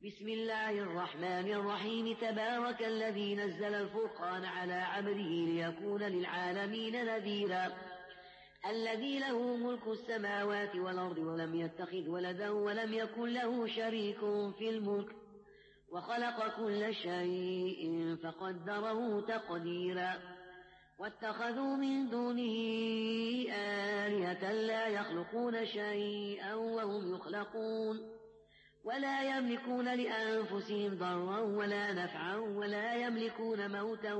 بسم الله الرحمن الرحيم تبارك الذي نزل الفرقان على عبده ليكون للعالمين نذيرا الذي له ملك السماوات والأرض ولم يتخذ ولدا ولم يكن له شريك في الملك وخلق كل شيء فقدره تقديرا واتخذوا من دونه آلهة لا يخلقون شيئا وهم يخلقون ولا يملكون لأنفسهم ضرا ولا نفعا ولا يملكون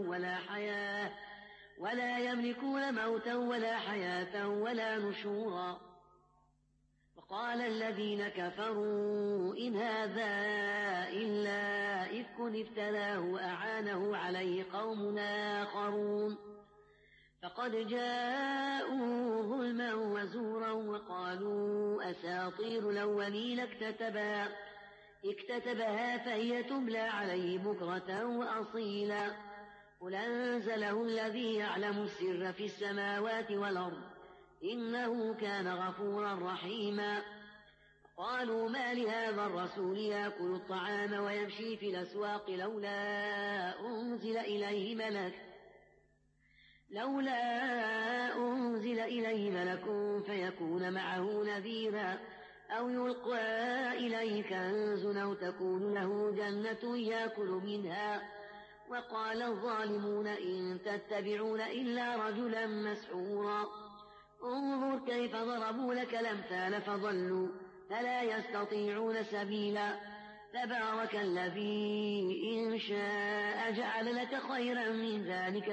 موتا ولا حياة ولا نشورا. وقال الذين كفروا إن هذا إلا إفك افتراه أعانه عليه قوم آخرون فقد جاءوا ظلما وزورا وقالوا أساطير الأولين اكتتبها فهي تملى عليه بكرة وأصيلا قل أنزله الذي يعلم السر في السماوات والأرض إنه كان غفورا رحيما. قالوا ما لهذا الرسول يأكل الطعام ويمشي في الأسواق لولا أنزل إليه ملك فيكون معه نذيرا أو يلقى إليه كنز أو تكون له جنة يأكل منها. وقال الظالمون إن تتبعون إلا رجلا مسحورا انظر كيف ضربوا لك الأمثال فضلوا فلا يستطيعون سبيلا. تبارك الذي إن شاء جعل لك خيرا من ذلك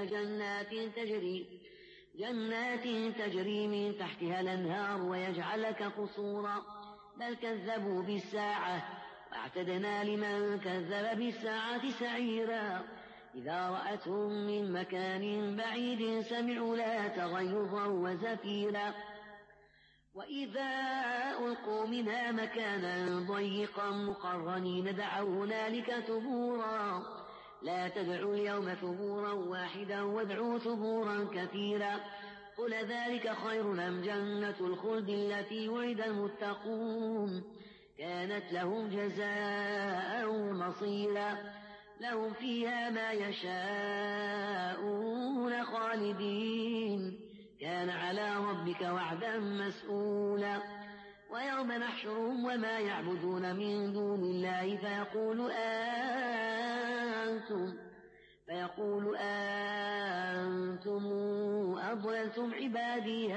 جنات تجري من تحتها الأنهار ويجعل لك قصورا بل كذبوا بالساعة واعتدنا لمن كذب بالساعة سعيرا. إذا رأتهم من مكان بعيد سمعوا لها تغيظا وزفيرا وإذا ألقوا منها مكانا ضيقا مقرنين دعوا هنالك ثبورا لا تدعوا اليوم ثبورا واحدا وادعوا ثبورا كثيرا. قل ذلك خير أم جنة الخلد التي وعد المتقون كانت لهم جزاء ومصيرا لهم فيها ما يشاءون خالدين كان على ربك وعدا مسئولا. ويوم نحشرهم وما يعبدون من دون الله فيقول أنتم أضللتم عبادي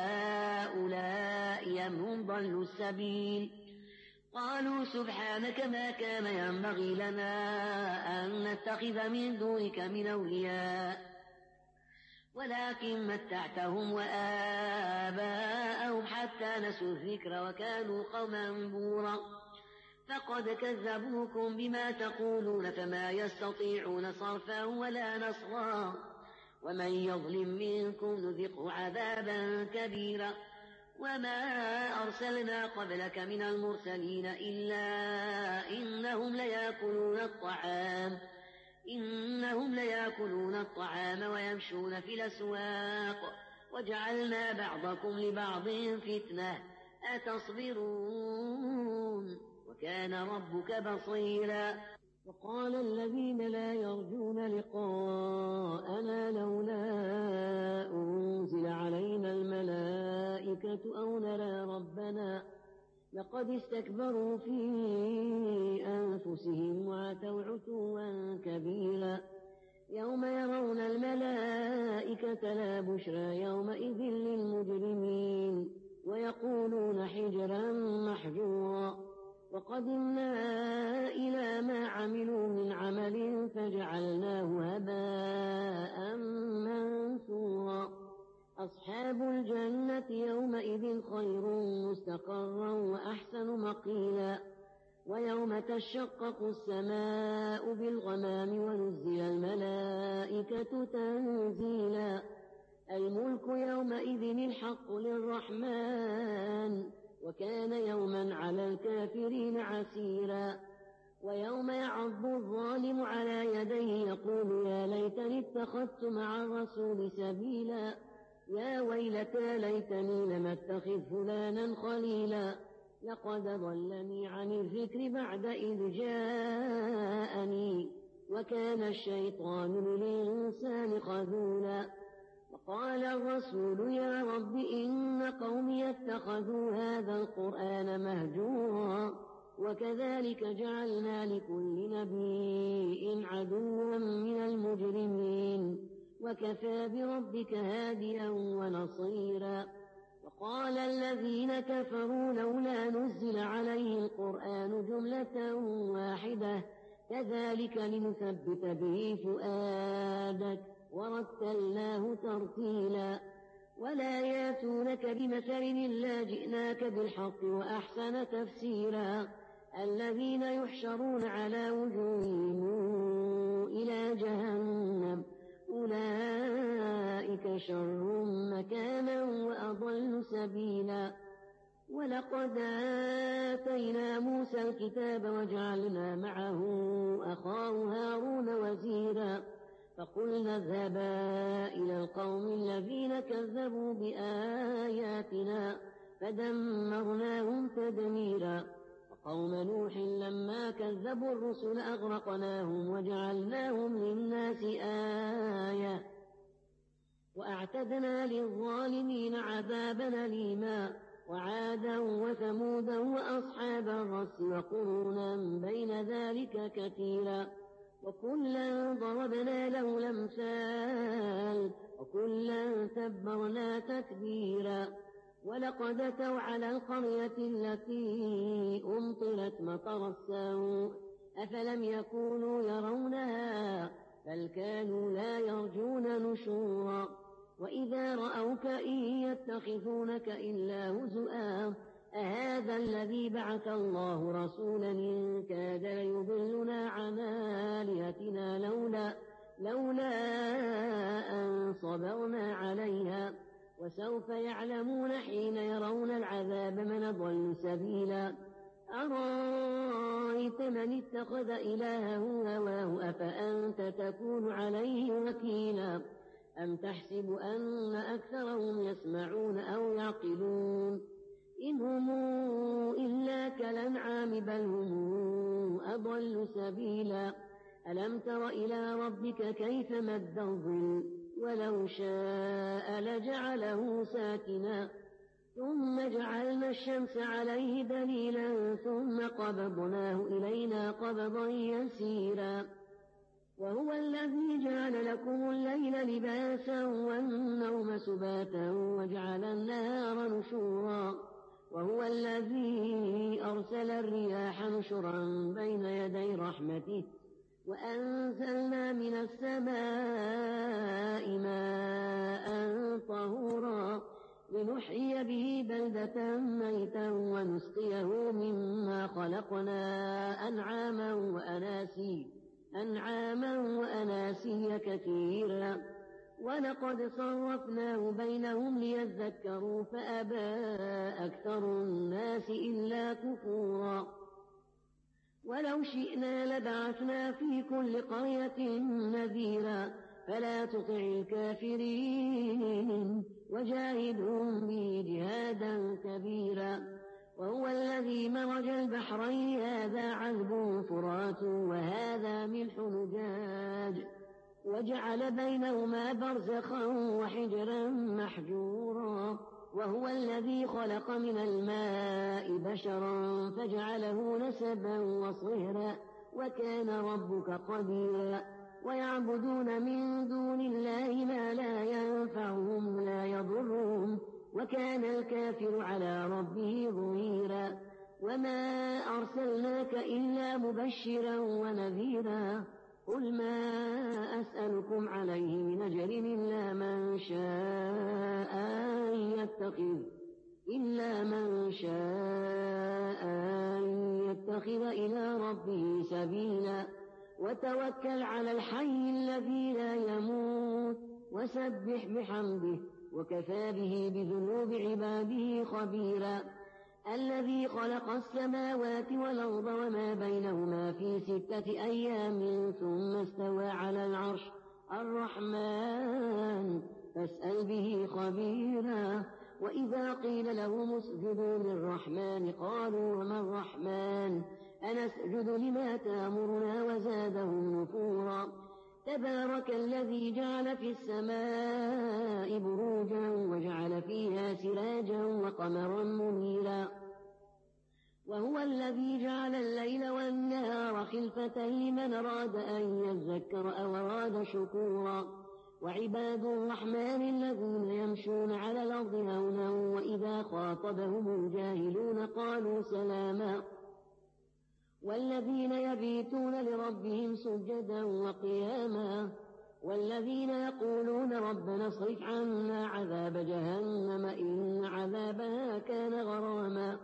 هؤلاء أم هم ضلوا السبيل قالوا سبحانك ما كان ينبغي لنا أن نتخذ من دونك من أولياء ولكن متعتهم وآباءهم حتى نسوا الذكر وكانوا قوما بورا فقد كذبوكم بما تقولون فما يستطيعون صرفا ولا نصرا ومن يظلم منكم نذقه عذابا كبيرا. وما أرسلنا قبلك من المرسلين إلا إنهم ليأكلون الطعام ويمشون في الأسواق وجعلنا بعضكم لبعض فتنة أتصبرون وكان ربك بصيرا. وقال الذين لا يرجون لقاءنا لولا أنزل علينا الملائكة أو نرى ربنا لقد استكبروا في أنفسهم وعتوا عتوا كبيرا. يوم يرون الملائكة لا بشرى يومئذ للمجرمين ويقولون حجرا محجورا وقدمنا إلى ما عملوا من عمل فجعلناه هباء منثورا. أصحاب الجنة يومئذ خير مستقرا وأحسن مقيلا. ويوم تشقق السماء بالغمام ونزل الملائكة تنزيلا. الملك يومئذ الحق للرحمن وكان يوما على الكافرين عسيرا. ويوم يعض الظالم على يديه يقول يا ليتني اتخذت مع الرسول سبيلا يا ويلتى ليتني لم اتخذ فلانا خليلا لقد ضلني عن الذكر بعد إذ جاءني وكان الشيطان للإنسان خذولا وقال الرسول يا رب إن قومي اتخذوا هذا القرآن مهجورا وكذلك جعلنا لكل نبي عدوا من المجرمين وكفى بربك هاديا ونصيرا وقال الذين كفروا لولا نزل عليه القرآن جملة واحدة كذلك لنثبت به فؤادك ورتلناه ترتيلا ولا ياتونك بمثل إلا جئناك بالحق وأحسن تفسيرا الذين يحشرون على وجوههم إلى جهنم أولئك شر مكانا وأضل سبيلا ولقد آتينا موسى الكتاب وجعلنا معه أخاه هارون وزيرا فقلنا اذهبا إلى القوم الذين كذبوا بآياتنا فدمرناهم تدميرا وقوم نوح لما كذبوا الرسل أغرقناهم وجعلناهم للناس آية وأعتدنا للظالمين عذابا أليما وعادا وثمودا وأصحاب الرس وقرونا بين ذلك كثيرا وكلا ضربنا له الأمثال وكلا تبرنا تتبيرا ولقد أتوا على القرية التي أمطرت مطر السوء أفلم يكونوا يرونها بل كانوا لا يرجون نشورا وإذا رأوك إن يتخذونك إلا هزؤا أهذا الذي بعث الله رسولا إن كاد ليضلنا عن آلهتنا لولا أن صبرنا عليها وسوف يعلمون حين يرون العذاب من ضل سبيلا أرأيت من اتخذ إلهه هواه أفأنت تكون عليه وكيلا أم تحسب أن أكثرهم يسمعون أو يعقلون إن هم إلا كالأنعام بل هم أضل سبيلا ألم تر إلى ربك كيف مد الظل ولو شاء لجعله ساكنا ثم جعلنا الشمس عليه دليلا ثم قبضناه إلينا قبضا يسيرا وهو الذي جعل لكم الليل لباسا والنوم سباتا وجعل النهار نشورا وهو الذي أرسل الرياح نشرا بين يدي رحمته وأنزلنا من السماء ماء طهورا لنحيي به بلدة ميتا ونسقيه مما خلقنا أنعاما وأناسيا كثيرا ولقد صرفناه بينهم ليذكروا فأبى أكثر الناس إلا كفورا ولو شئنا لبعثنا في كل قرية نذيرا فلا تطع الكافرين وجاهدهم به جهادا كبيرا وهو الذي مرج البحرين هذا عذب فرات وهذا ملح نجاج وجعل بينهما برزخا وحجرا محجورا وهو الذي خلق من الماء بشرا فجعله نسبا وصهرا وكان ربك قديرا ويعبدون من دون الله ما لا ينفعهم ولا يضرهم وكان الكافر على ربه ظهيرا وما أرسلناك إلا مبشرا ونذيرا قل ما أسألكم عليه من أجر إلا من شاء أن يتخذ إلى ربه سبيلا وتوكل على الحي الذي لا يموت وسبح بحمده وكفى به بذنوب عباده خبيرا الذي خلق السماوات والأرض وما بينهما في 6 أيام ثم استوى على العرش الرحمن فاسأل به خبيرا وإذا قيل لهم اسجدوا للرحمن قالوا وما الرحمن أنسجد لما تأمرنا وزادهم نفورا تبارك الذي جعل في السماء بروجا وجعل فيها سراجا وقمرا منيرا وهو الذي جعل الليل والنهار خلفة لمن أراد أن يذكر أو أراد شكورا وعباد الرحمن الذين يمشون على الأرض هونا وإذا خاطبهم الجاهلون قالوا سلاما والذين يبيتون لربهم سجدا وقياما والذين يقولون ربنا اصرف عنا عذاب جهنم إن عذابها كان غراما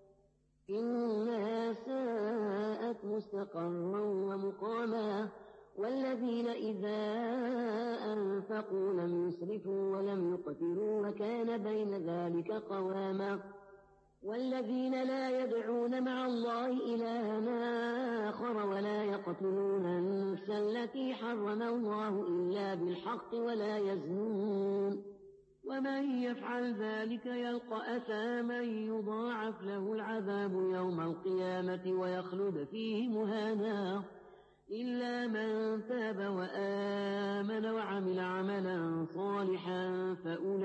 إنها ساءت مستقرا ومقاما والذين إذا أنفقوا لم يسرفوا ولم يقتروا وكان بين ذلك قواما والذين لا يدعون مع الله إلها آخر ولا يقتلون النفس التي حرم الله إلا بالحق ولا يزنون ومن يفعل ذلك يلقى أثاما يضاعف له العذاب يوم القيامة ويخلد فيه مهانا إلا من تاب وآمن وعمل عملا صالحا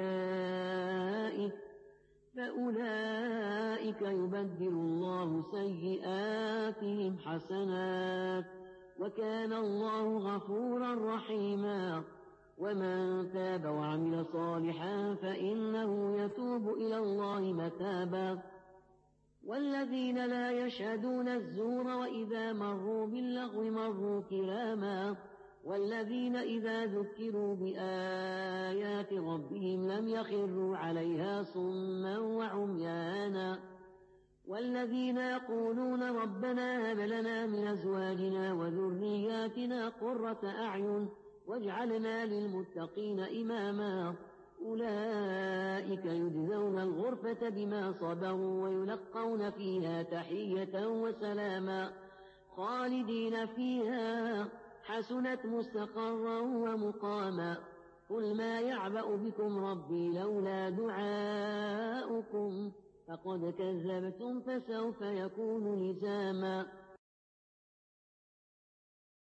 فأولئك يبدل الله سيئاتهم حسنات وكان الله غفورا رحيما ومن تاب وعمل صالحا فإنه يتوب إلى الله متابا والذين لا يشهدون الزور وإذا مروا باللغو مروا كراما والذين إذا ذكروا بآيات ربهم لم يخروا عليها صما وعميانا والذين يقولون ربنا هب لنا من أزواجنا وذرياتنا قرة أعين واجعلنا للمتقين إماما أولئك يجزون الغرفة بما صبروا ويلقون فيها تحية وسلاما خالدين فيها حسنت مستقرا ومقاما قل ما يعبأ بكم ربي لولا دعاؤكم فقد كذبتم فسوف يكون لزاما